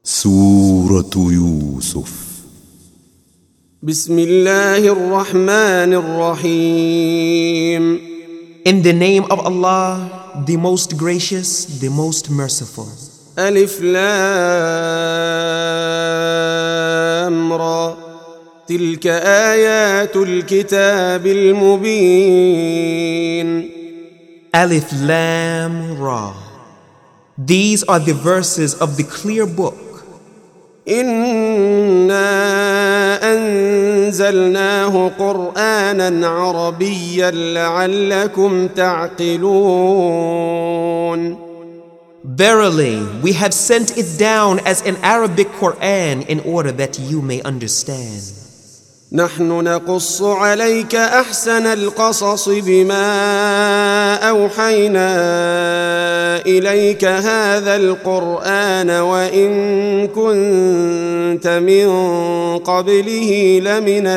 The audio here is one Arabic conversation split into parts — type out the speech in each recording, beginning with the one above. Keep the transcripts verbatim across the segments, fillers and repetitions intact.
سورة يوسف. بسم الله الرحمن الرحيم. In the name of Allah, the most gracious, the most merciful. ألف لام را تلك آيات الكتاب المبين. Alif Lam Ra. These are the verses of the clear book. إنا أنزلناه قرآنا عربيا لعلكم تعقلون. Verily, we have sent it down as an Arabic Quran in order that you may understand. نحن نقص عليك أحسن القصص بما أوحينا إليك هذا القرآن وإن كنت من قبله لمن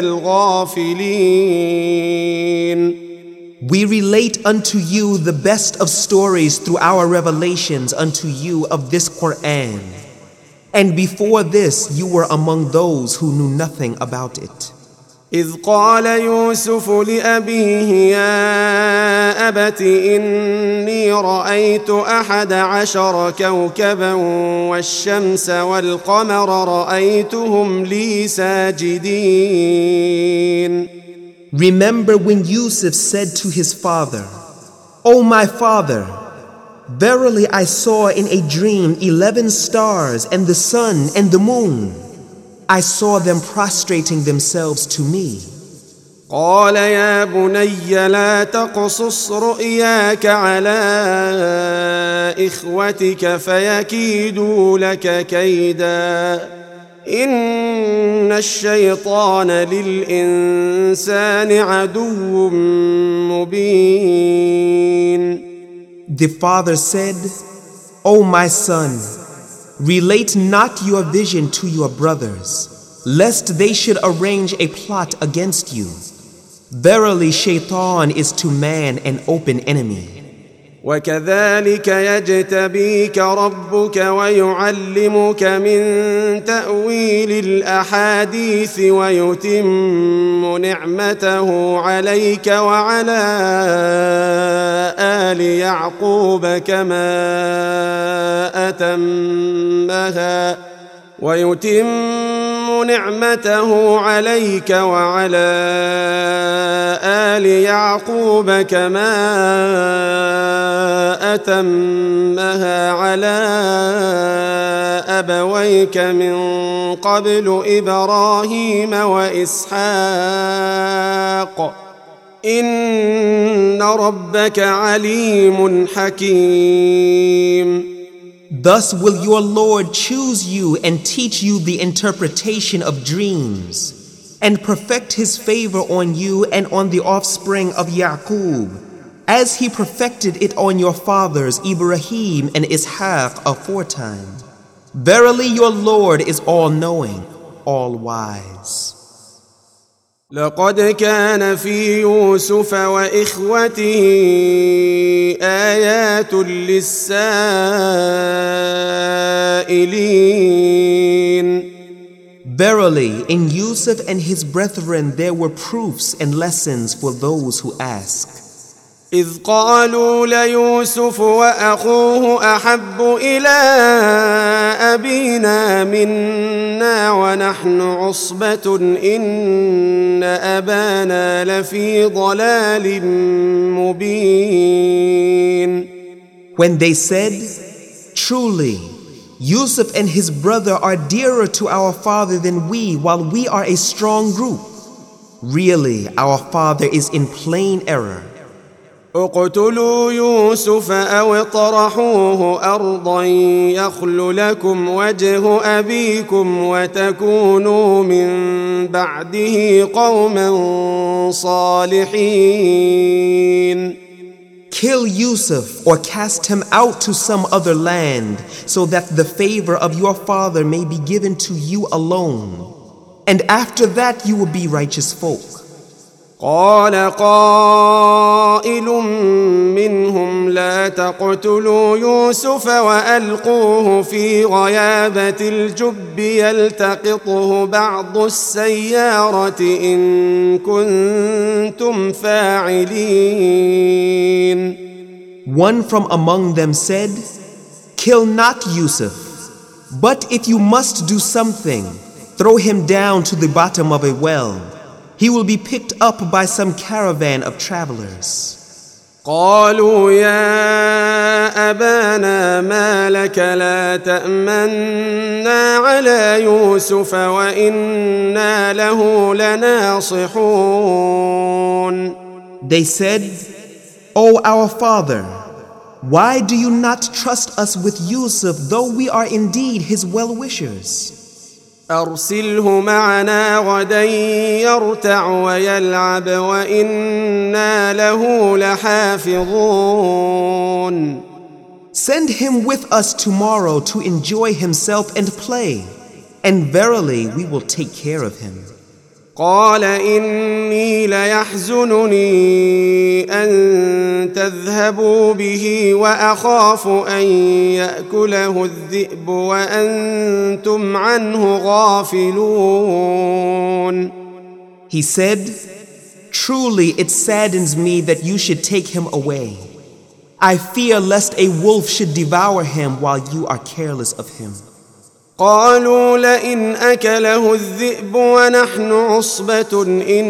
الغافلين. We relate unto you the best of stories through our revelations unto you of this Quran. And before this you were among those who knew nothing about it. إذ قال يوسف لأبيه يا أبت إني رأيت أحد عشر كوكبا والشمس والقمر رأيتهم لي ساجدين. Remember when Yusuf said to his father, O my father, verily I saw in a dream eleven stars and the sun and the moon. I saw them prostrating themselves to me. قال يا بني لا تقصص رؤياك على إخوتك فيكيدوا لك كيدا إن الشيطان للإنسان عدو مبين. The father said, O my son, relate not your vision to your brothers, lest they should arrange a plot against you. Verily, Shaitan is to man an open enemy. وكذلك يجتبيك ربك ويعلمك من تأويل الأحاديث ويتم نعمته عليك وعلى آل يعقوب كما أتمها ويتم نعمته عليك وعلى آل يعقوب كما أتمها على أبويك من قبل إبراهيم وإسحاق إن ربك عليم حكيم. Thus will your Lord choose you and teach you the interpretation of dreams, and perfect his favor on you and on the offspring of Yaqub, as he perfected it on your fathers Ibrahim and Ishaq aforetime. Verily your Lord is all-knowing, all-wise. لقد كان في يوسف وإخوته آيات للسائلين. Verily, in Yusuf and his brethren there were proofs and lessons for those who ask. إذ قالوا ليوسف وأخوه أحب إلى أبينا منا ونحن عصبة إن أبانا لفي ضلال مبين. When they said, truly, Yusuf and his brother are dearer to our father than we, while we are a strong group. Really, our father is in plain error. اقتلوا يوسف أو اطرحوه أرضا يخل لكم وجه أبيكم وتكونوا من بعده قوما صالحين. Kill Yusuf or cast him out to some other land, so that the favor of your father may be given to you alone. And after that you will be righteous folk. قال قائل منهم لا تقتلوا يوسف وألقوه في غيابة الجب يلتقطه بعض السيارة إن كنتم فاعلين. One from among them said, "Kill not Yusuf, but if you must do something, throw him down to the bottom of a well. He will be picked up by some caravan of travelers." قالوا يا أبانا ما لك لا تأمنا على يوسف وإنا له لناصحون. They said, "O our father, why do you not trust us with Yusuf, though we are indeed his well-wishers? أرسله معنا غدا يرتع ويلعب وإنا له لحافظون. Send him with us tomorrow to enjoy himself and play, and verily we will take care of him." قال إني ليحزنني أن تذهبوا به وأخاف أن يأكله الذئب وأنتم عنه غافلون. He said, "Truly it saddens me that you should take him away. I fear lest a wolf should devour him while you are careless of him." قالوا لئن أكله الذئب ونحن عصبة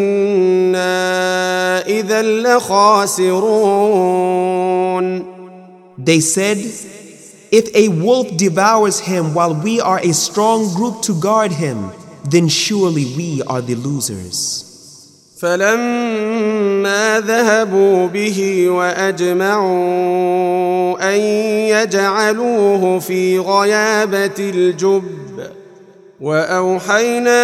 إنا إذا لخاسرون. They said, "If a wolf devours him while we are a strong group to guard him, then surely we are the losers." فلما ذهبوا به وأجمعوا أن يجعلوه في غيابة الجب وأوحينا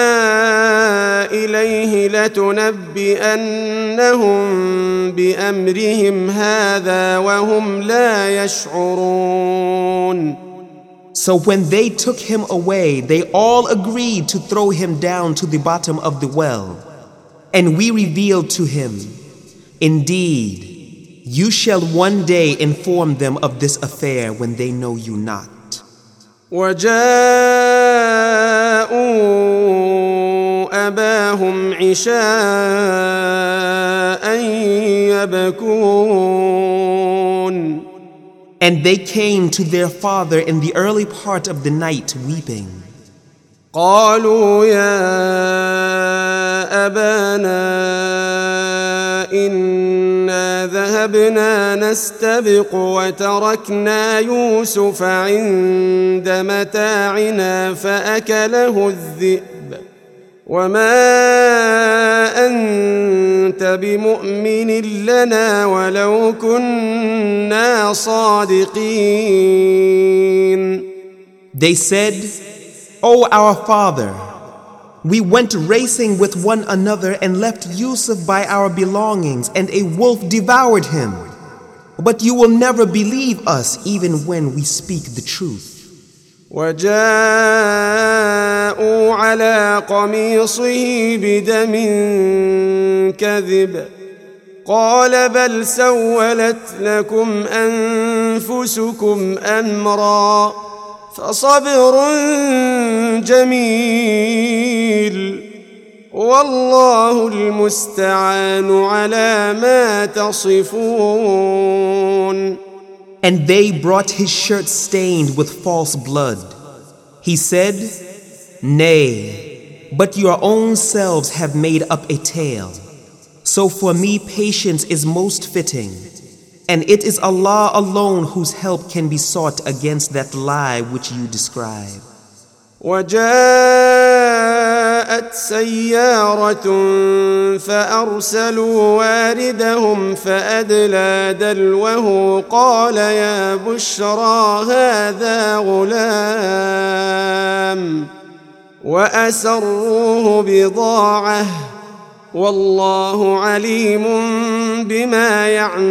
إليه لتنبئنهم بأمرهم هذا وهم لا يشعرون. So when they took him away, they all agreed to throw him down to the bottom of the well. And we revealed to him, "Indeed, you shall one day inform them of this affair when they know you not." وجاءوا أباهم عشاء يبكون. And they came to their father in the early part of the night weeping. قالوا يا أبانا إنا ذهبنا نستبق وتركنا يوسف عند متاعنا فأكله الذئب وما أنت بمؤمن لنا ولو كنا صادقين. They said, "O our father, we went racing with one another and left Yusuf by our belongings, and a wolf devoured him. But you will never believe us even when we speak the truth." وجاءوا على قميصه بدم كذب قال بل سولت لكم أنفسكم أمرا فصبر جميل والله المستعان على ما تصفون. And they brought his shirt stained with false blood. He said, "Nay, but your own selves have made up a tale. So for me patience is most fitting. And it is Allah alone whose help can be sought against that lie which you describe." وجاءت سيارة فأرسلوا واردهم فأدلى دلوه قال يا بشرى هذا غلام وأسروه بضاعة والله عليم بما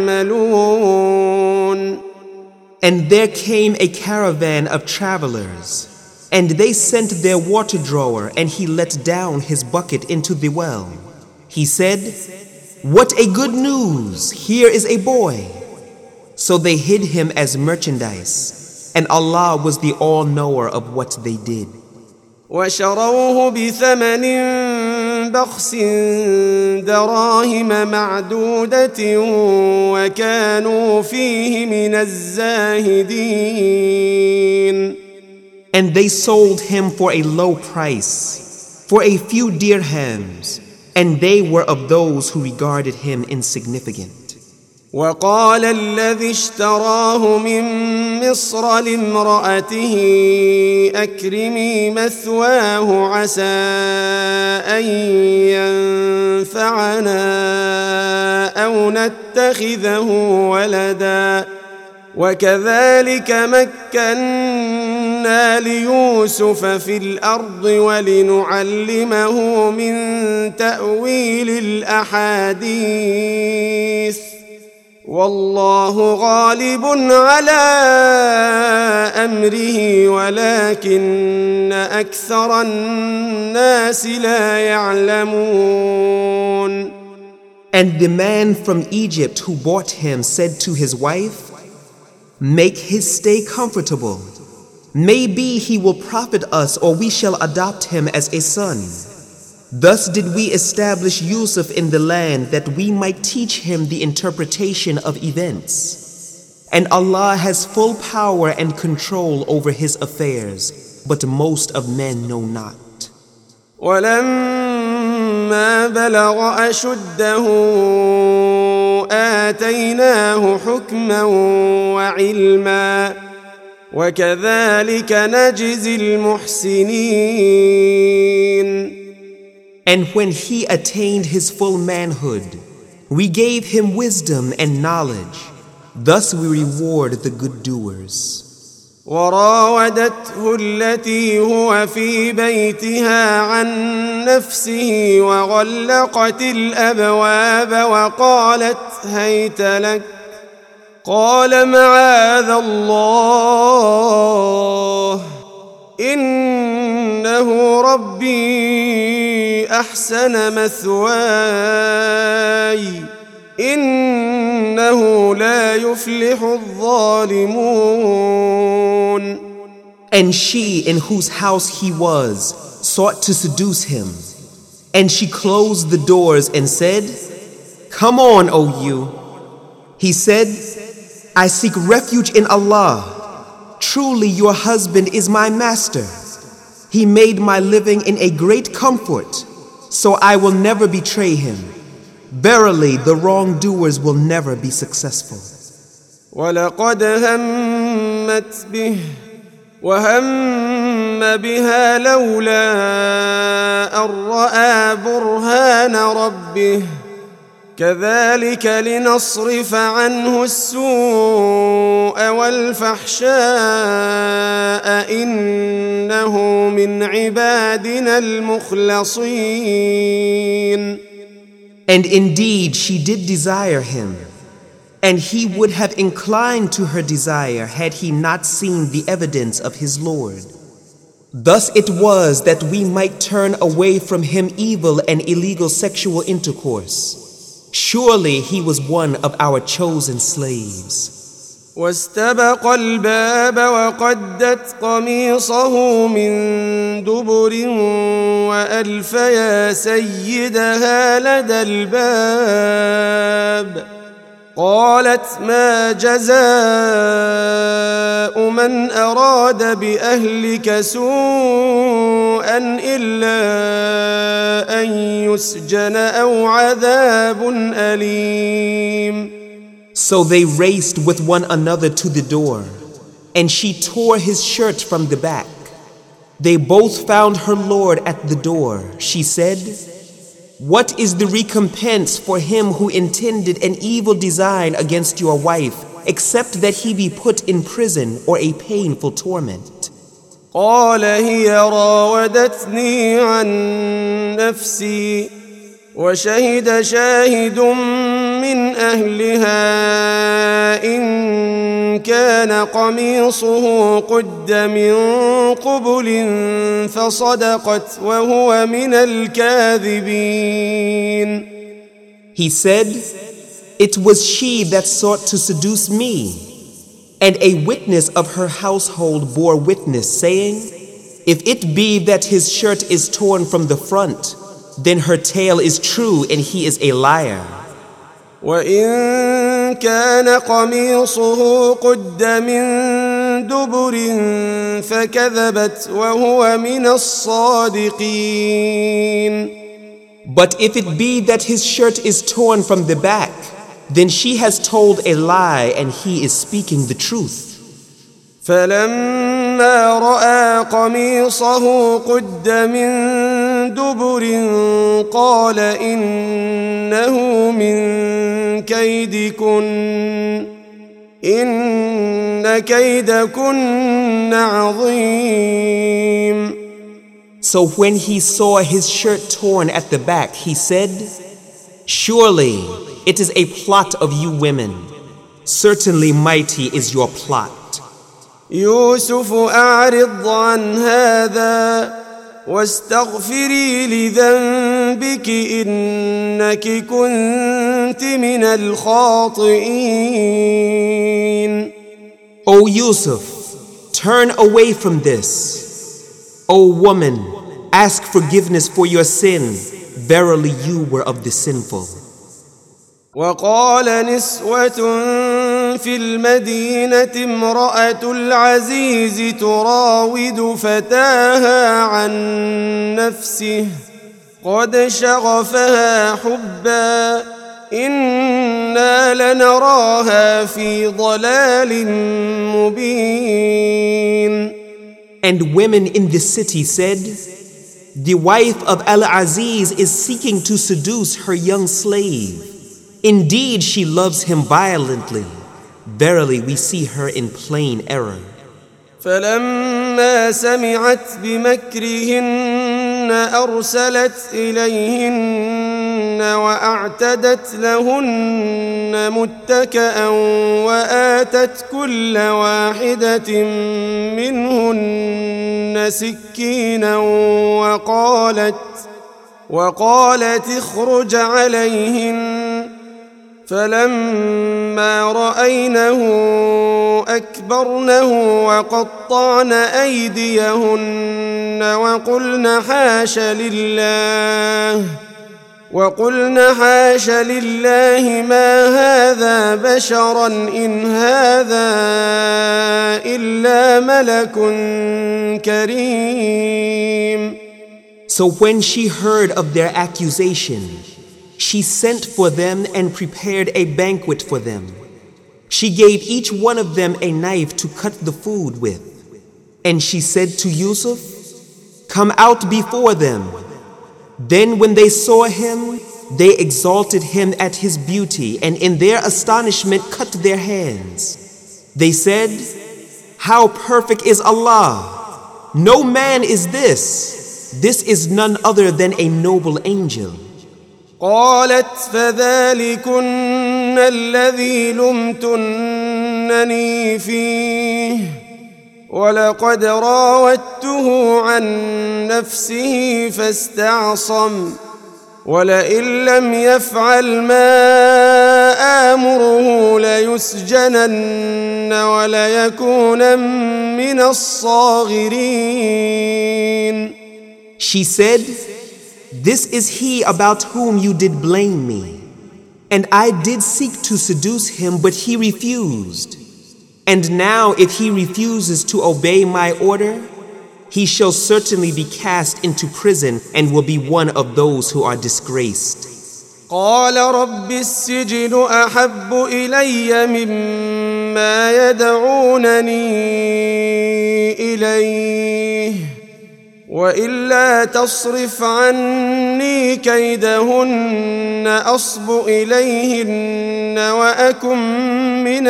يعملون. And there came a caravan of travelers, and they sent their water drawer, and he let down his bucket into the well. He said, "What a good news! Here is a boy." So they hid him as merchandise, and Allah was the all-knower of what they did. وشروه بثمن بخس دراهم معدودة وكانوا فيه من الزاهدين. And they sold him for a low price, for a few dirhams, and they were of those who regarded him insignificant. وقال الذي اشتراه من مصر لامرأته أكرمي مثواه عسى أن ينفعنا أو نتخذه ولدا وكذلك مكنا ليوسف في الأرض ولنعلمه من تأويل الأحاديث والله غالب على أمره ولكن أكثر الناس لا يعلمون. And the man from Egypt who bought him said to his wife, "Make his stay comfortable. Maybe he will profit us, or we shall adopt him as a son." Thus did we establish Yusuf in the land that we might teach him the interpretation of events. And Allah has full power and control over his affairs, but most of men know not. وَلَمَّا بَلَغَ أَشُدَّهُ آتَيْنَاهُ حُكْمًا وَعِلْمًا وَكَذَلِكَ نَجْزِي الْمُحْسِنِينَ. And when he attained his full manhood, we gave him wisdom and knowledge. Thus we reward the good doers. وراودته التي هو في بيتها عن نفسه وغلقت الأبواب وقالت هيت لك قال معاذ الله إنه ربي أحسن مثواي إنه لا يفلح الظالمون. And she in whose house he was sought to seduce him, and she closed the doors and said, "Come on, O you." He said, "I seek refuge in Allah. Truly your husband is my master. He made my living in a great comfort, so I will never betray him. Verily, the wrongdoers will never be successful." وَلَقَدْ هَمَّتْ بِهِ وَهَمَّ بِهَا لَوْلَا أَن رَّأَىٰ بُرْهَانَ رَبِّهِ كَذَلِكَ لِنَصْرِفَ عَنْهُ السُّوءَ وَالْفَحْشَاءَ إِنَّهُ مِنْ عِبَادِنَا الْمُخْلَصِينَ. And indeed she did desire him, and he would have inclined to her desire had he not seen the evidence of his Lord. Thus it was that we might turn away from him evil and illegal sexual intercourse. Surely he was one of our chosen slaves. واستبق الباب وقدت قميصه من دبر وألف يا سيدها لدى الباب قالت ما جزاء من أراد بأهلك سوءا إلا أن يسجن أو عذاب أليم. So they raced with one another to the door, and she tore his shirt from the back. They both found her Lord at the door. She said, "What is the recompense for him who intended an evil design against your wife, except that he be put in prison or a painful torment?" قال هي راودتني عن نفسي وشهد شاهد من أهلها إن كان قميصه قد من قبل فصدقت وهو من الكاذبين. He said, "It was she that sought to seduce me." And a witness of her household bore witness, saying, "If it be that his shirt is torn from the front, then her tale is true and he is a liar." وإن كان قميصه قد من دبر فكذبت وهو من الصادقين. But if it be that his shirt is torn from the back, then she has told a lie and he is speaking the truth. فلما رأى قميصه قد من دبر قال إنه من كيدكن إن كيدكن عظيم. So when he saw his shirt torn at the back, he said, "Surely it is a plot of you women. Certainly mighty is your plot." يوسف أعرض عن هذا واستغفري لذنبك إنك كنت من الخاطئين. O Yusuf, turn away from this. O woman, ask forgiveness for your sin. Verily you were of the sinful. وقال نسوة في المدينة امرأة العزيز تراود فتاها عن نفسه قد شغفها حبا إنا لنراها في ضلال مبين. And women in the city said, "The wife of Al-Aziz is seeking to seduce her young slave. Indeed, she loves him violently. Verily, we see her in plain error." فلما سمعت بمكرهن أرسلت إليهن وأعتدت لهن متكأ وآتت كل واحدة منهن سكينا وقالت وقالت اخرج عليهن. فلما رأينه أكبرنه وقطعن أيديهن وقلن حاش لله وقلن حاش لله ما هذا بشرا إن هذا إلا ملك كريم. So when she heard of their accusation, she sent for them and prepared a banquet for them. She gave each one of them a knife to cut the food with. And she said to Yusuf, "Come out before them." Then when they saw him, they exalted him at his beauty and in their astonishment cut their hands. They said, "How perfect is Allah! No man is this. This is none other than a noble angel." قالت فذلكن الذي لمتنني فيه ولقد راودته عن نفسه فاستعصم ولئن لم يفعل ما آمره ليسجنن وليكون من الصاغرين. She said, "This is he about whom you did blame me. And I did seek to seduce him, but he refused. And now if he refuses to obey my order, he shall certainly be cast into prison and will be one of those who are disgraced." قال رب السجن أحب إلي مما يدعونني إليه وإلا تصرف عني كيدهن أصب إليهن وأكن من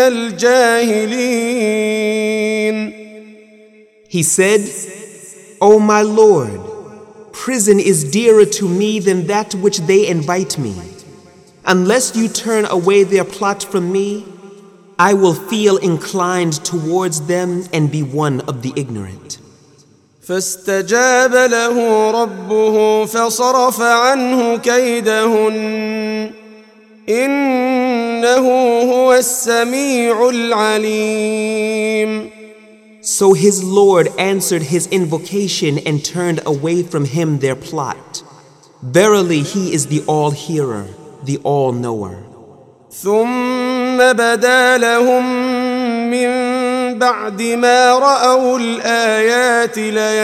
الجاهلين. He said, "O my Lord, prison is dearer to me than that which they invite me. Unless you turn away their plot from me, I will feel inclined towards them and be one of the ignorant." فاستجاب له ربه فصرف عنه كيدهن إنه هو السميع العليم. So his Lord answered his invocation and turned away from him their plot. Verily he is the all-hearer, the all-knower. ثم بدا لهم من بعد ما رأوا الآيات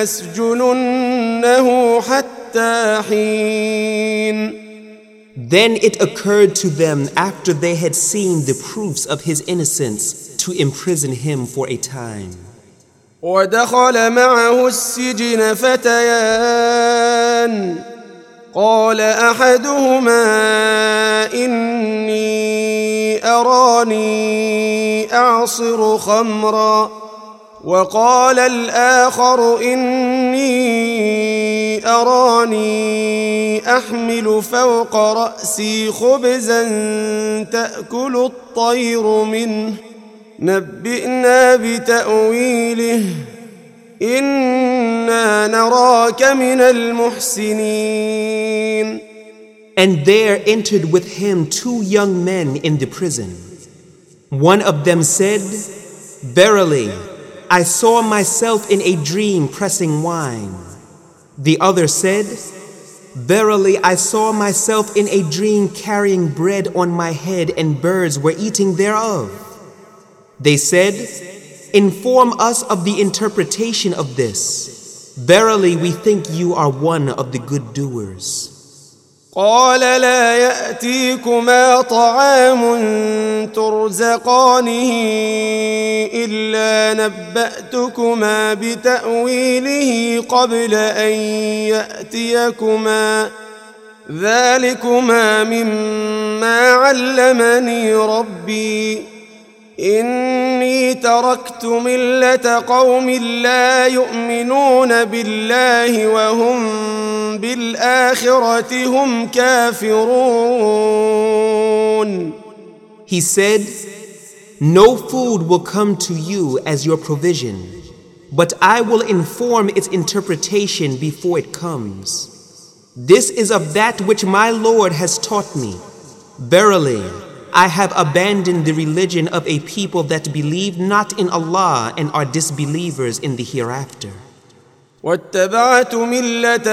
ليسجننه حتى حين. Then it occurred to them after they had seen the proofs of his innocence to imprison him for a time. ودخل معه السجن فتيان قال أحدهما إني أراني أعصر خمرا وقال الآخر إني أراني أحمل فوق رأسي خبزا تأكل الطير منه نبئنا بتأويله إنا نراك من المحسنين. And there entered with him two young men in the prison. One of them said, Verily, I saw myself in a dream pressing wine. The other said, Verily, I saw myself in a dream carrying bread on my head and birds were eating thereof. They said, Inform us of the interpretation of this. Verily, we think you are one of the good doers. قال لا يأتيكما طعام ترزقانه إلا نبأتكما بتأويله قبل أن يأتيكما ذلكما مما علمني ربي إني تركت ملة قوم لا يؤمنون بالله وهم بالآخرة هم كافرون. He said, No food will come to you as your provision, but I will inform its interpretation before it comes. This is of that which my Lord has taught me. Verily, I have abandoned the religion of a people that believe not in Allah and are disbelievers in the hereafter. واتبعت ملة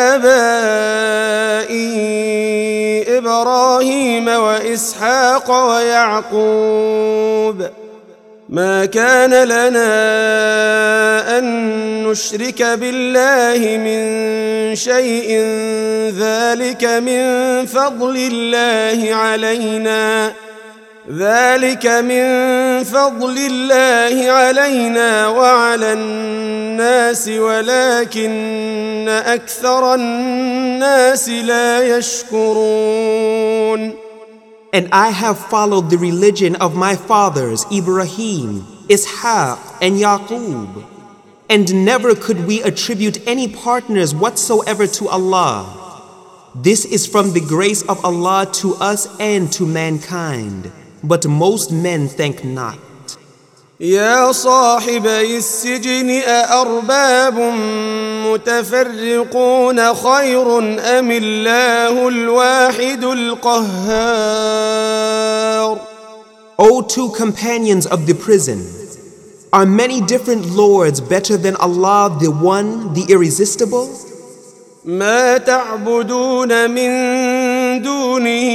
آبائي إبراهيم وإسحاق ويعقوب ما كان لنا أن نشرك بالله من شيء ذلك من فضل الله علينا ذلك من فضل الله علينا وعلى الناس ولكن أكثر الناس لا يشكرون. And I have followed the religion of my fathers Ibrahim, Ishaq, and Yaqub. And never could we attribute any partners whatsoever to Allah. This is from the grace of Allah to us and to mankind, but most men thank not. يا صاحبي السجن أأرباب متفرقون خير أم الله الواحد القهار. O two companions of the prison, are many different lords better than Allah, the one, the irresistible? ما تعبدون من دونه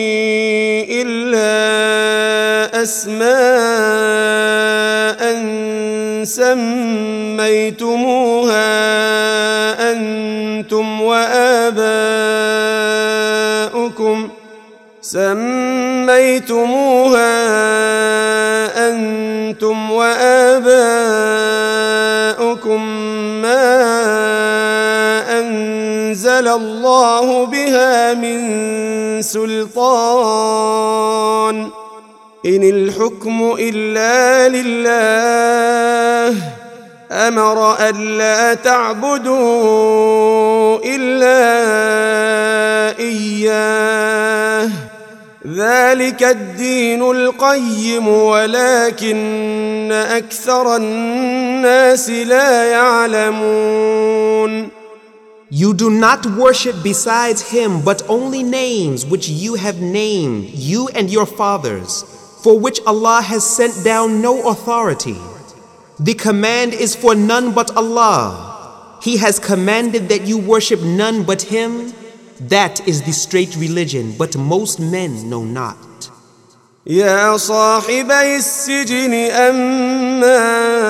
إلا أسماء سميتموها أنتم وآباؤكم سميتموها أنتم وآباؤكم ما أنزل الله بها من سلطان إن الحكم إلا لله أمر ألا تعبدوا إلا إياه ذلك الدين القيم ولكن أكثر الناس لا يعلمون. You do not worship besides him but only names which you have named, you and your fathers, for which Allah has sent down no authority. The command is for none but Allah. He has commanded that you worship none but him. That is the straight religion, but most men know not. يا صاحبي السجن أما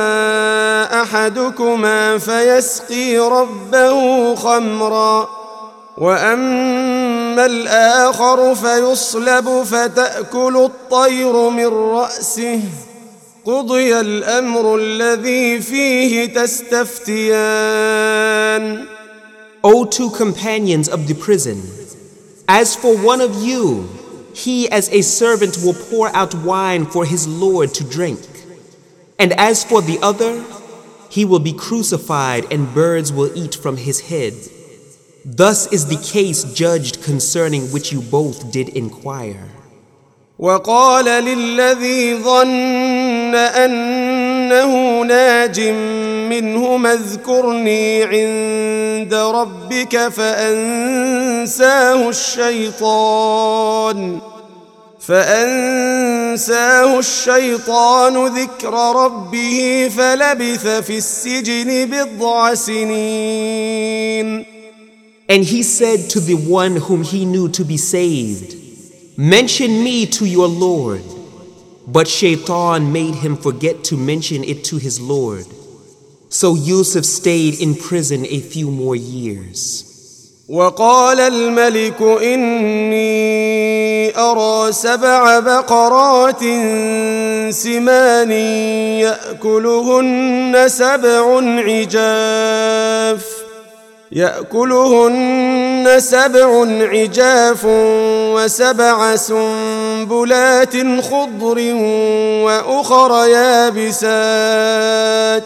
أحدكما فيسقي ربه خمرا وأما الآخر فيصلب فتأكل الطير من رأسه قضي الأمر الذي فيه تستفتيان. O two companions of the prison, as for one of you, he as a servant will pour out wine for his Lord to drink. And as for the other, he will be crucified and birds will eat from his head. Thus is the case judged concerning which you both did inquire. وقال للذي ظن أنه ناج منهما اذكرني عند ربك فأنساه الشيطان فأنساه الشيطان ذكر ربه فلبث في السجن بضع سنين. And he said to the one whom he knew to be saved, mention me to your Lord. But Shaitan made him forget to mention it to his Lord. So Yusuf stayed in prison a few more years. وقال الملك إني أرى سبع بقرات سمان يأكلهن سبع عجاف يأكلهن سبع عجاف وسبع سنبلات خضر وأخر يابسات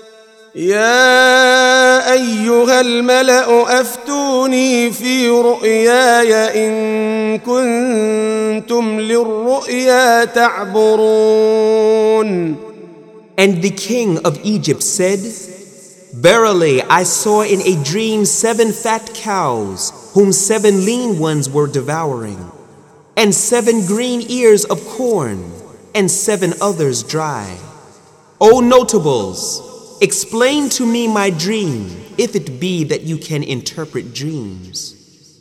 يا أيها الملأ أفتوني في رؤياي إن كنتم للرؤيا تعبرون. And the king of Egypt said, verily I saw in a dream seven fat cows, whom seven lean ones were devouring, and seven green ears of corn, and seven others dry. O notables, explain to me my dream, if it be that you can interpret dreams.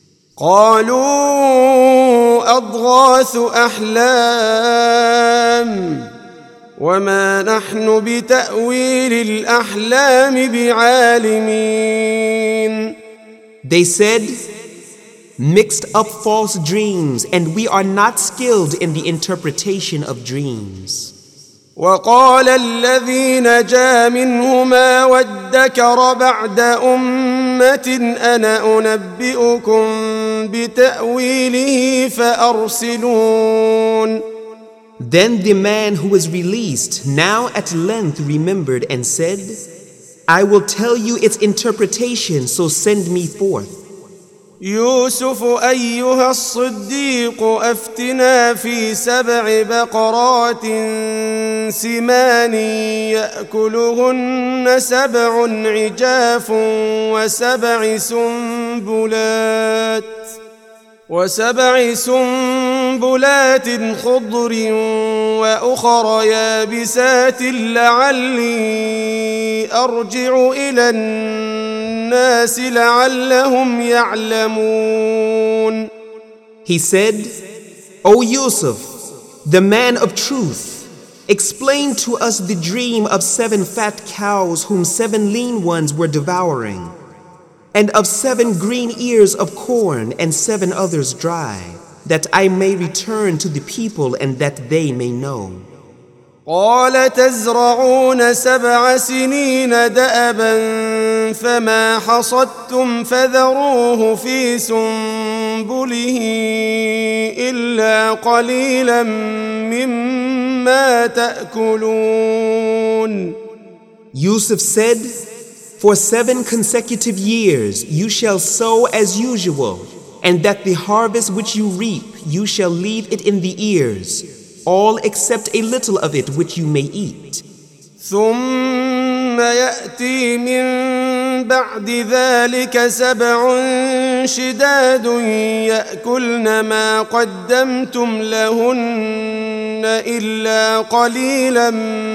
قالوا أضغاث أحلام وما نحن بتأويل الأحلام بعالمين. They said, mixed up false dreams, and we are not skilled in the interpretation of dreams. وقال الذي نجا منهما وادكر بعد أمة أنا أنبئكم بتأويله فأرسلون. Then the man who was released now at length remembered and said, I will tell you its interpretation, so send me forth. يوسف أيها الصديق أفتنا في سبع بقرات سمان يأكلهن سبع عجاف وسبع سنبلات وسبع سنبلات خضر وأخر يابسات لعلي أرجع إلى الناس لعلهم يعلمون. He said, O Yusuf, the man of truth, explain to us the dream of seven fat cows whom seven lean ones were devouring, and of seven green ears of corn and seven others dry, that I may return to the people and that they may know. قال تزرعون سبع سنين دأبا فما حصدتم فذروه في سنبله إلا قليلا مما تأكلون. Yusuf said, for seven consecutive years you shall sow as usual, and that the harvest which you reap you shall leave it in the ears, all except a little of it which you may eat. ثم يأتي من بعد ذلك سبع شداد يأكلن ما قدمتم لهن إلا قليلا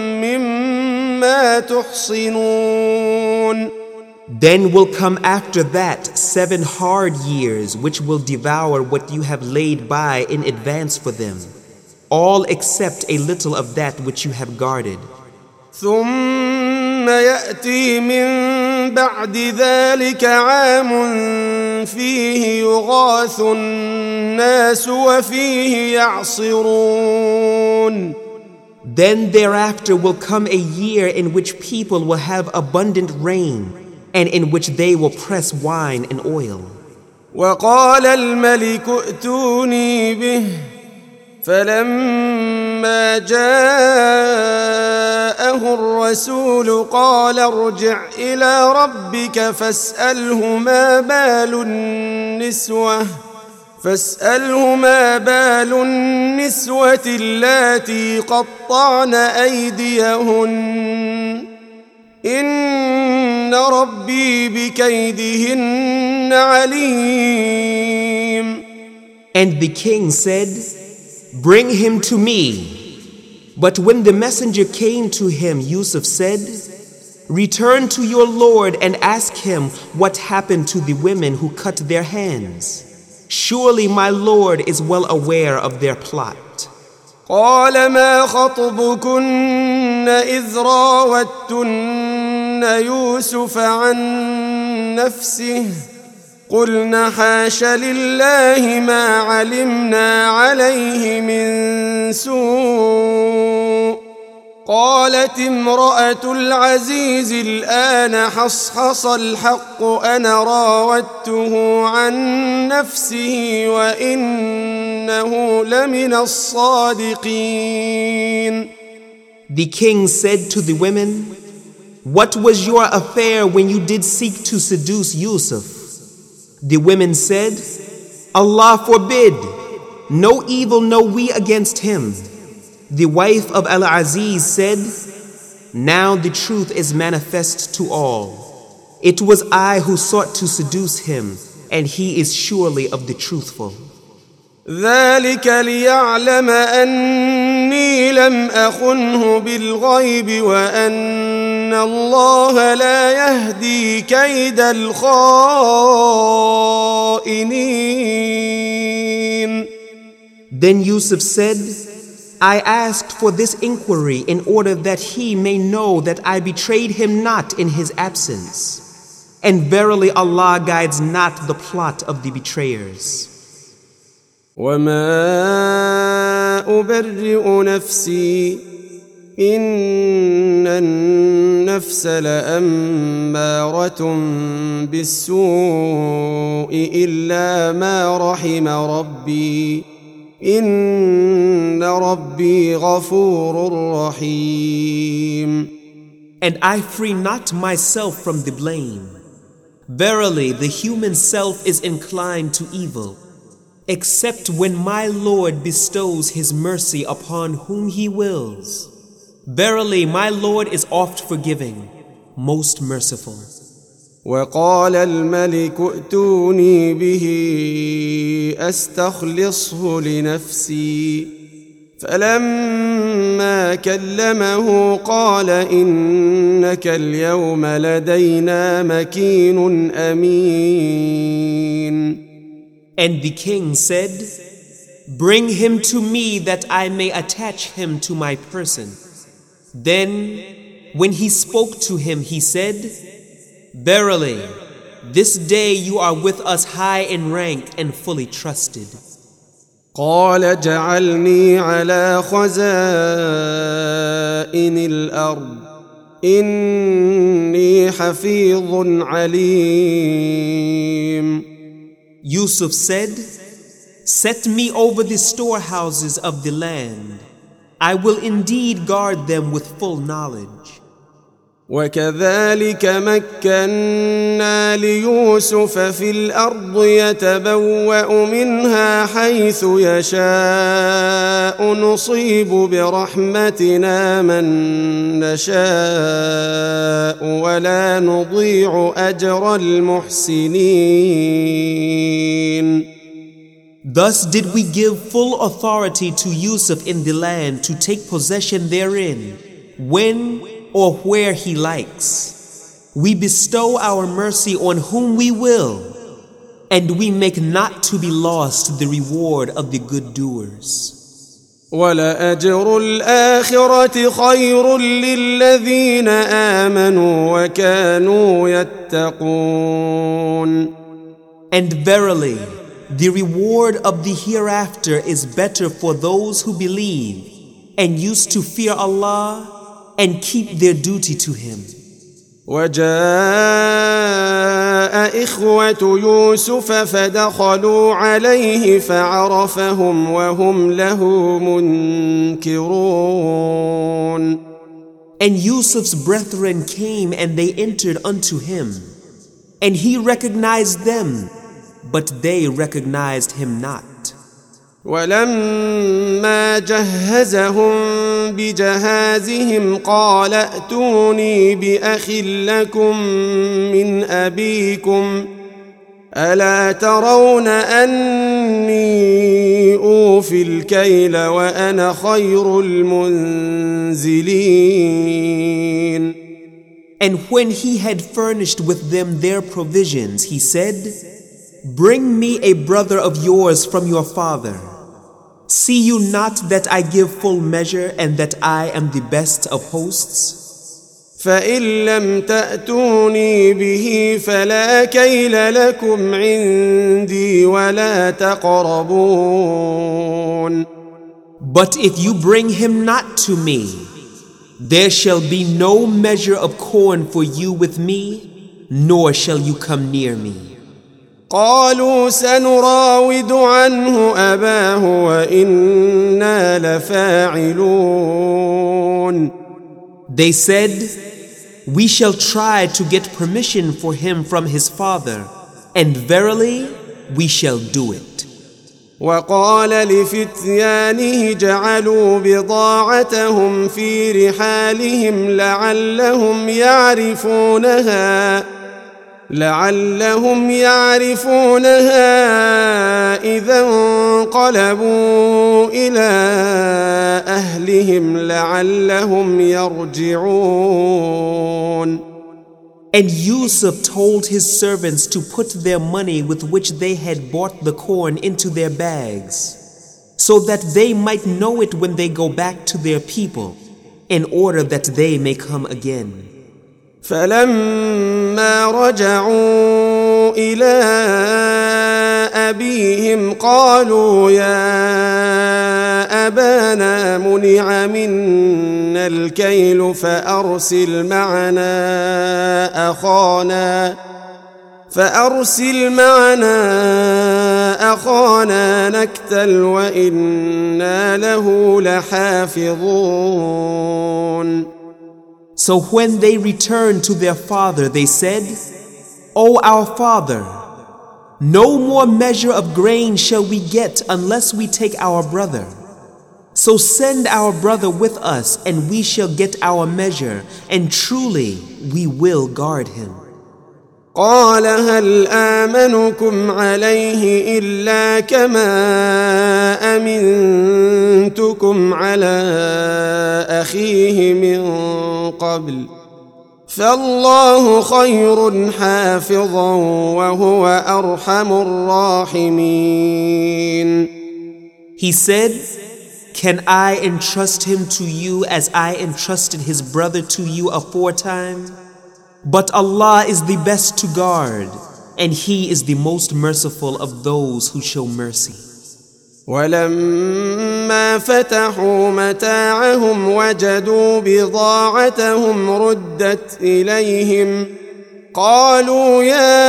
مما تحصنون. Then will come after that seven hard years which will devour what you have laid by in advance for them, all except a little of that which you have guarded. ثم يأتي من بعد ذلك عام فيه يغاث الناس وفيه يعصرون. Then thereafter will come a year in which people will have abundant rain, and in which they will press wine and oil. وقال الملك ائتوني به فلما جاءه الرسول قال ارجع إلى ربك فاسأله ما بال النسوة فاسأله ما بال النسوة اللاتي قطعن أيديهن إن ربي بكيدهن عليم. And the king said, bring him to me. But when the messenger came to him, Yusuf said, return to your Lord and ask him what happened to the women who cut their hands. Surely my Lord is well aware of their plot. قال ما خطبكن إذ راوتن يوسف عن نفسه قلنا حاش لله ما علمنا عليه من سوء قالت امرأة العزيز الآن حصحص الحق أنا راودته عن نفسه وإنه لمن الصادقين. The king said to the women, what was your affair when you did seek to seduce Yusuf? The women said, Allah forbid, no evil know we against him. The wife of Al-Aziz said, now the truth is manifest to all. It was I who sought to seduce him, and he is surely of the truthful. ذلك ليعلم أني لم أخنه بالغيب وأن الله لا يهدي كيد الخائنين. Then Yusuf said, I asked for this inquiry in order that he may know that I betrayed him not in his absence. And verily Allah guides not the plot of the betrayers. وما أبرئ نفسي إن النفس لأمارة بالسوء إلا ما رحم ربي إن ربي غفور رحيم. And I free not myself from the blame. Verily, the human self is inclined to evil, except when my Lord bestows His mercy upon whom He wills. Verily, my Lord is oft forgiving, most merciful. وقال الملك ائتوني به أستخلصه لنفسي فلما كلمه قال إنك اليوم لدينا مكين أمين. And the king said, bring him to me that I may attach him to my person. Then, when he spoke to him, he said, verily, this day you are with us high in rank and fully trusted. قال اجعلني على خزائن الأرض إني حفيظ عليم. Yusuf said, set me over the storehouses of the land. I will indeed guard them with full knowledge. وكذلك مكنا ليوسف في الأرض يتبوأ منها حيث يشاء نصيب برحمتنا من نشاء ولا نضيع أجر المحسنين. Thus did we give full authority to Yusuf in the land to take possession therein, when or where he likes. We bestow our mercy on whom we will, and we make not to be lost the reward of the good doers. وَلَأَجْرُ الْآخِرَةِ خَيْرٌ لِلَّذِينَ آمَنُوا وَكَانُوا يَتَّقُونَ. And verily, the reward of the hereafter is better for those who believe and used to fear Allah and keep their duty to Him. وجاء إخوة يوسف فدخلوا عليه فعرفهم وهم له منكرون. And Yusuf's brethren came and they entered unto him, and he recognized them, but they recognized him not. ولما جهزهم بجهازهم قال ائتوني بأخ لكم من أبيكم ألا ترون أني أوفي الكيل وأنا خير المنزلين. And when he had furnished with them their provisions, he said, Bring me a brother of yours from your father. See you not that I give full measure and that I am the best of hosts? فإن لم تأتوني به فلا كيل لكم عندي ولا تقربون. But if you bring him not to me, there shall be no measure of corn for you with me, nor shall you come near me. قالوا سنراود عنه أباه وإنا لفاعلون. They said, We shall try to get permission for him from his father, and verily we shall do it. وقال لفتيانه جعلوا بضاعتهم في رحالهم لعلهم يعرفونها لعلهم يعرفونها إذا انقلبوا إلى أهلهم لعلهم يرجعون. And Yusuf told his servants to put their money with which they had bought the corn into their bags, so that they might know it when they go back to their people, in order that they may come again. فلما رجعوا إلى أبيهم قالوا يا أبانا منع منا الكيل فأرسل معنا أخانا فأرسل معنا أخانا نكتل وإنا له لحافظون. So when they returned to their father, they said, O our father, no more measure of grain shall we get unless we take our brother. So send our brother with us, and we shall get our measure, and truly we will guard him. قال هل آمنكم عليه إلا كما أمنتكم على أخيه من قبل فالله خير حافظا وهو أرحم الراحمين. He said, Can I entrust him to you as I entrusted his brother to you aforetime? But Allah is the best to guard, and He is the most merciful of those who show mercy. ولما فتحوا متاعهم وجدوا بضاعتهم ردت إليهم قالوا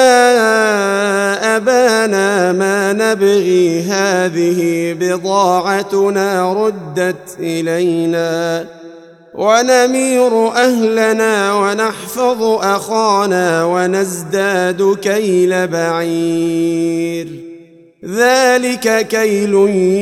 يا أبانا ما نبغي هذه بضاعتنا ردت إلينا ونمير أهلنا ونحفظ أخانا ونزداد كيل بعير ذلك كيل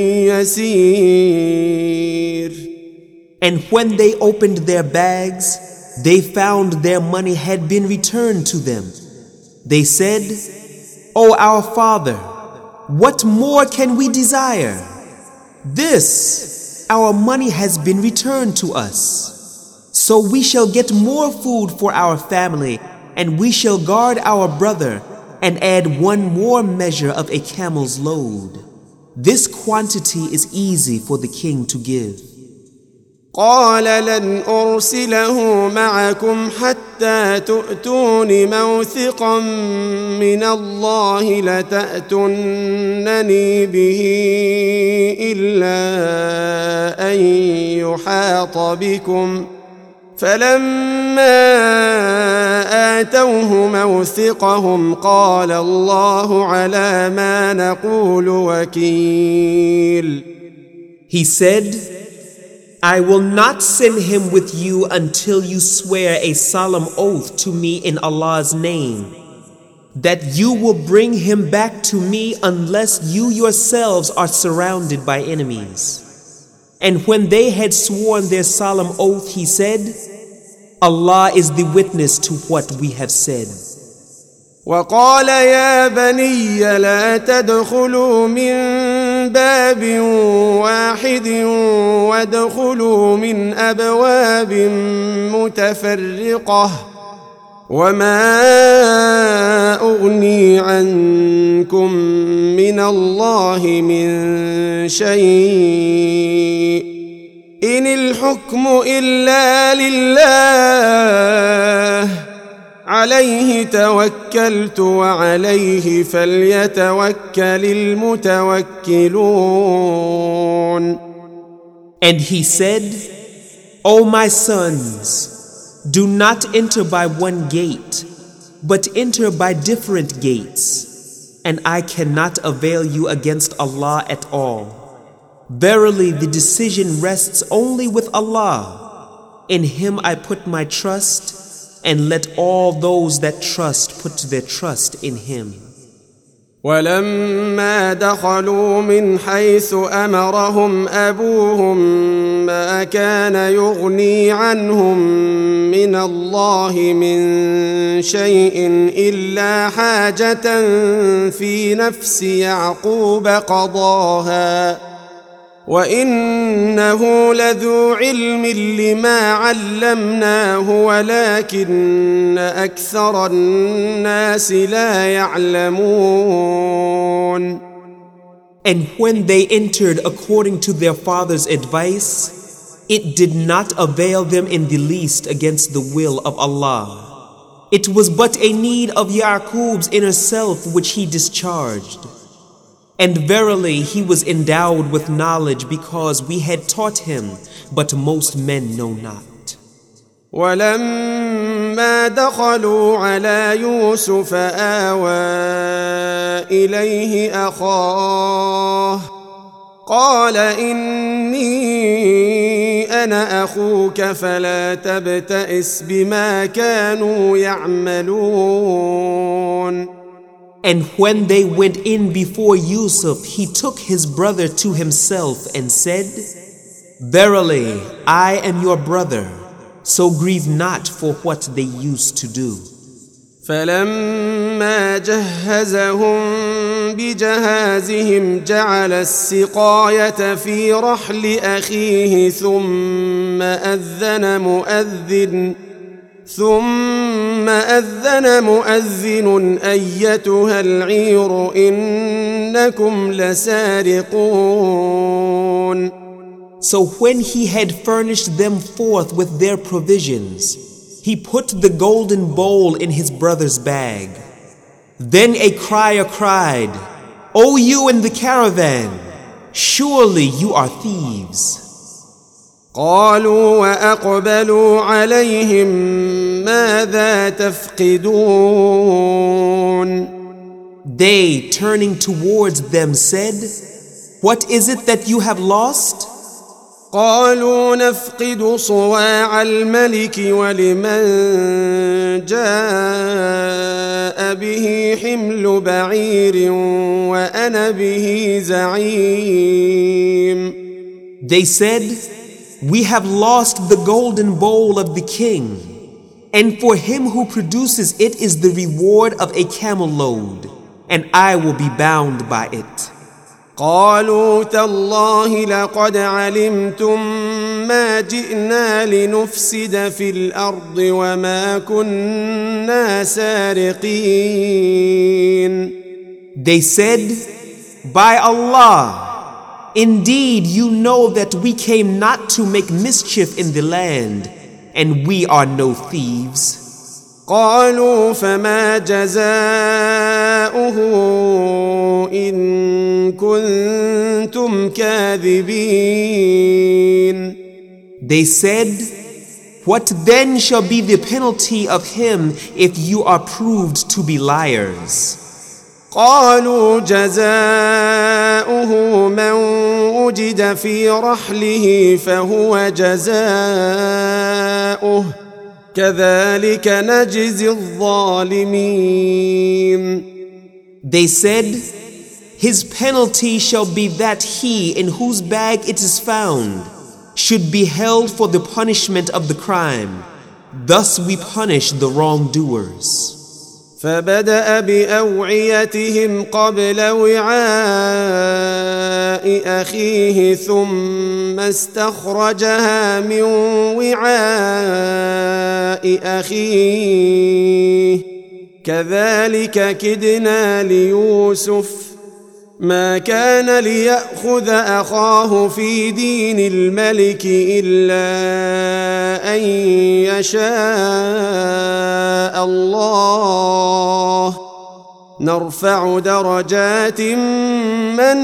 يسير. And when they opened their bags, they found their money had been returned to them. They said, "O our father, what more can we desire? This, our money has been returned to us. So we shall get more food for our family, and we shall guard our brother and add one more measure of a camel's load. This quantity is easy for the king to give." قال لن أرسله معكم حتى تؤتون موثقا من الله لتأتونني به إلا أن يحاط بكم. فلما آتوه موثقهم قال الله على ما نقول وكيل. He said, "I will not send him with you until you swear a solemn oath to me in Allah's name, that you will bring him back to me unless you yourselves are surrounded by enemies." And when they had sworn their solemn oath, he said, "Allah is the witness to what we have said." وقال يا بني لا تدخلوا من باب واحد وادخلوا من أبواب متفرقة وما أغني عنكم من الله من شيء إن الحكم إلا لله عليه توكلت وعليه فليتوكل المتوكلون. And he said, "O my sons, do not enter by one gate, but enter by different gates, and I cannot avail you against Allah at all. Verily, the decision rests only with Allah. In Him I put my trust, and let all those that trust put their trust in Him." ولما دخلوا من حيث أمرهم أبوهم ما كان يغني عنهم من الله من شيء إلا حاجة في نفس يعقوب قضاها وإنه لذو علم لما علمناه ولكن أكثر الناس لا يعلمون. And when they entered according to their father's advice, it did not avail them in the least against the will of Allah. It was but a need of Yaqub's inner self which he discharged. And verily he was endowed with knowledge because we had taught him, but most men know not. ولما دخلوا على يوسف آوى إليه أخاه قال إني أنا أخوك فلا تبتئس بما كانوا يعملون. And when they went in before Yusuf, he took his brother to himself and said, "Verily, I am your brother, so grieve not for what they used to do." فلما جهزهم بجهازهم جعل السقاية في رحل أخيه ثم أذن مؤذن ثم أذن مؤذن أيتها العير إنكم لسارقون. So when he had furnished them forth with their provisions, he put the golden bowl in his brother's bag. Then a crier cried, "O you in the caravan, surely you are thieves." قالوا وأقبلوا عليهم ماذا تفقدون. They, turning towards them, said, "What is it that you have lost?" قالوا نفقد صواع الملك ولمن جاء به حمل بعير وأنا به زعيم. They said, we have lost the golden bowl of the king, and for him who produces it is the reward of a camel load, and I will be bound by it. قالوا تالله لقد علمتم ما جئنا لنفسد في الأرض وما كنا سارقين. They said, by Allah, indeed you know that we came not to make mischief in the land, and we are no thieves. قالوا فما جزاؤه إن كنتم كاذبين. They said, what then shall be the penalty of him if you are proved to be liars? قالوا جزاؤه من وجد في رحله فهو جزاؤه كذلك نجزي الظالمين. They said, his penalty shall be that he in whose bag it is found should be held for the punishment of the crime. Thus we punish the wrongdoers. فبدأ بأوعيتهم قبل وعاء أخيه ثم استخرجها من وعاء أخيه كذلك كدنا ليوسف ما كان ليأخذ أخاه في دين الملك إلا أن يشاء الله نرفع درجات من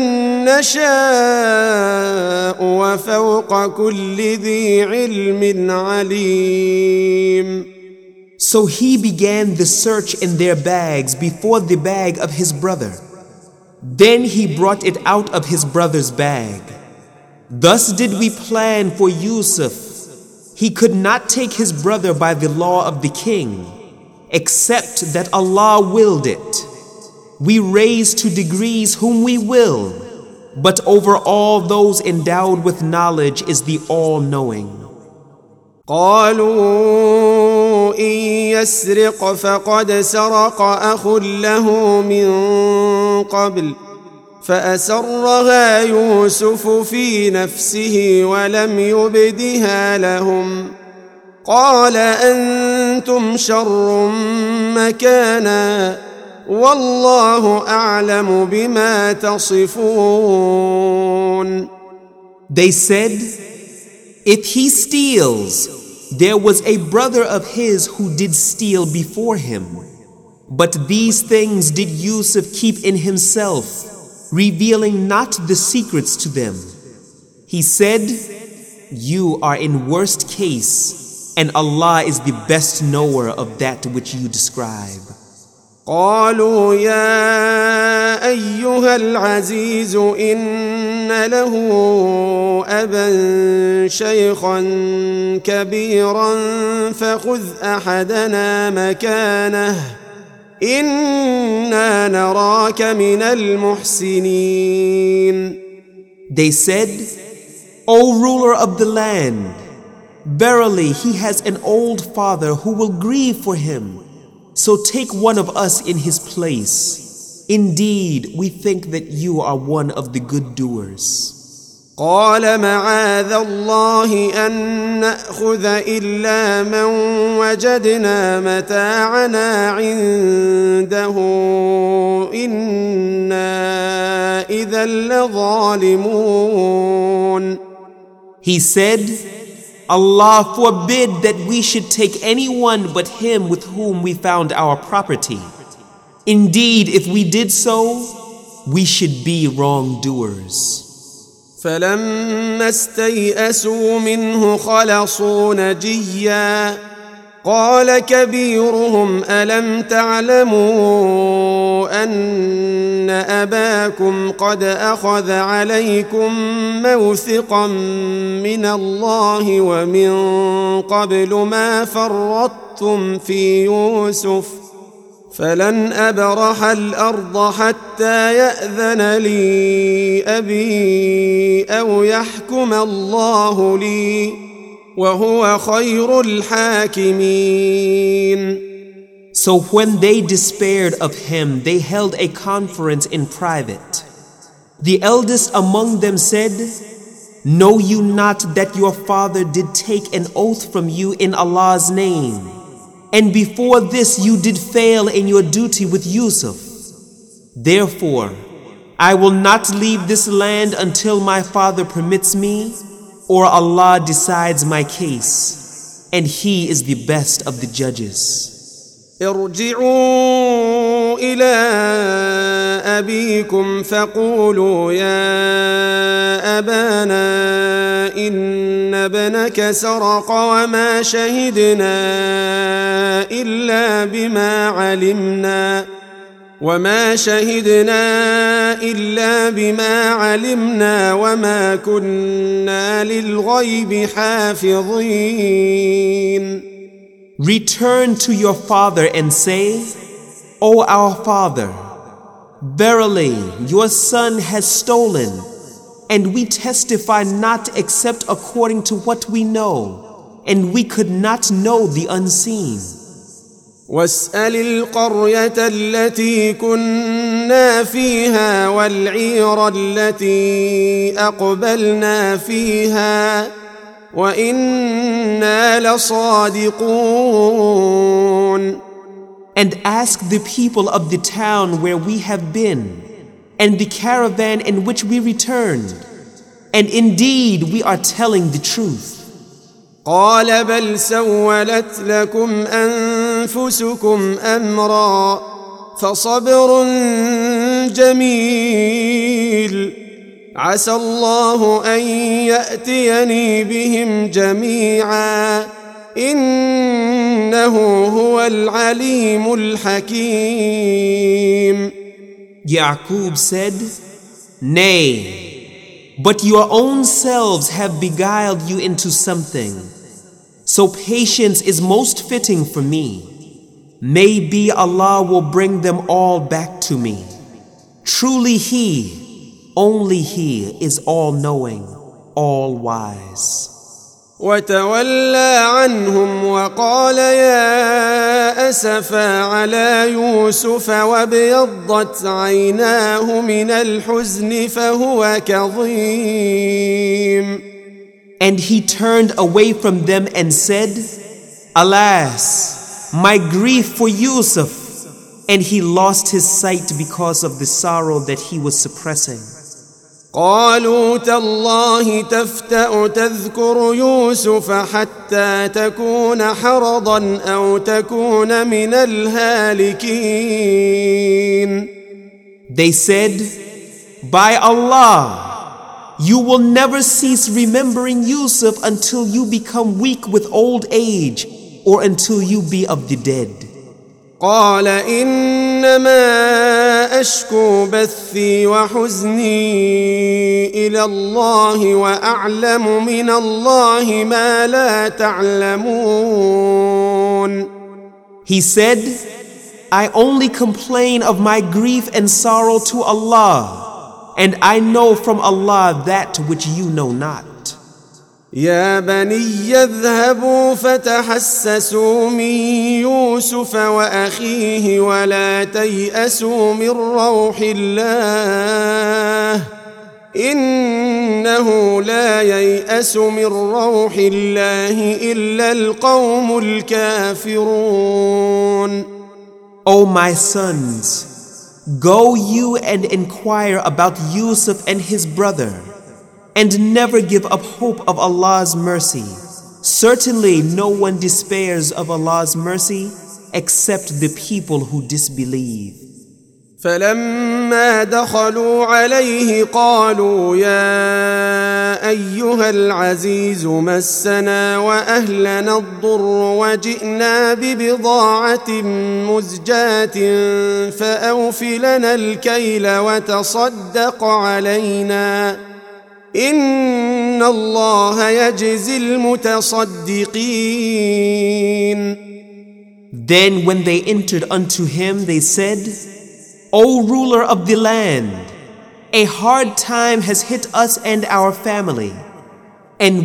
نشاء وفوق كل ذي علم عليم. So he began the search in their bags before the bag of his brother. Then he brought it out of his brother's bag. Thus did we plan for Yusuf. He could not take his brother by the law of the king, except that Allah willed it. We raise to degrees whom we will, but over all those endowed with knowledge is the all-knowing. قالوا إن يسرق فقد سرق أخ له من قبل فأسرها يوسف في نفسه ولم يبدها لهم قال أنتم شر مكانا والله أعلم بما تصفون. They said, if he steals, there was a brother of his who did steal before him. But these things did Yusuf keep in himself, revealing not the secrets to them. He said, you are in worst case, and Allah is the best knower of that which you describe. قالوا يا أيها العزيز إن له أبا شيخا كبيرا فخذ أحدنا مكانه إنا نراك من المحسنين. They said, O ruler of the land, verily he has an old father who will grieve for him. So take one of us in his place. Indeed, we think that you are one of the good doers. قال معاذ الله أن نأخذ إلا من وجدنا متاعنا عنده إنا إذا لظالمون. He said, Allah forbid that we should take anyone but him with whom we found our property. Indeed, if we did so, we should be wrongdoers. فلما استيئسوا منه خلصوا نجيا قال كبيرهم ألم تعلموا أن أباكم قد أخذ عليكم موثقا من الله ومن قبل ما فرطتم في يوسف فلن أبرح الأرض حتى يأذن لي أبي أو يحكم الله لي وهو خير الحاكمين. So when they despaired of him, they held a conference in private. The eldest among them said, "Know you not that your father did take an oath from you in Allah's name? And before this you did fail in your duty with Yusuf. Therefore, I will not leave this land until my father permits me, or Allah decides my case, and He is the best of the judges." ارجعوا إلى أبيكم فقولوا يا أبانا إن ابنك سرق وما شهدنا إلا بما علمنا وما شهدنا إلا بما علمنا وما كنا للغيب حافظين. Return to your father and say, "O our father, verily your son has stolen, and we testify not except according to what we know, and we could not know the unseen." واسأل القرية التي كنا فيها والعير التي أقبلنا فيها وإنا لصادقون. And ask the people of the town where we have been, and the caravan in which we returned, and indeed we are telling the truth. قال بل سولت لكم أنفسكم أمرا فصبر جميل عسى الله أن يأتيني بهم جميعا إنه هو العليم الحكيم. Yaqub said, "Nay, but your own selves have beguiled you into something. So patience is most fitting for me. Maybe Allah will bring them all back to me. Truly He, only He is all-knowing, all-wise." وتولى عنهم وقال يا أسفا على يوسف وابيضت عيناه من الحزن فهو كظيم. And he turned away from them and said, "Alas, my grief for Yusuf," and he lost his sight because of the sorrow that he was suppressing. قالوا تالله تفتأ تذكر يوسف حتى تكون حرضا أو تكون من الهالكين. They said, "By Allah, you will never cease remembering Yusuf until you become weak with old age or until you be of the dead." قال إنما أشكو بثي وحزني إلى الله وأعلم من الله ما لا تعلمون. He said, "I only complain of my grief and sorrow to Allah, and I know from Allah that which you know not." يا بني اذهبوا فتحسسوا من يوسف وأخيه ولا تيأسوا من روح الله إنه لا ييأس من روح الله إلا القوم الكافرون. O my sons, go you and inquire about Yusuf and his brother, and never give up hope of Allah's mercy. Certainly no one despairs of Allah's mercy except the people who disbelieve. فلما دخلوا عليه قالوا يا أيها العزيز مسنا وأهلنا الضر وجئنا ببضاعة مزجاة فأوف لنا الكيل وتصدق علينا إن الله يجزي المتصدقين. Then when they entered unto him, they said, O ruler of the land, a hard time has hit us and our family, and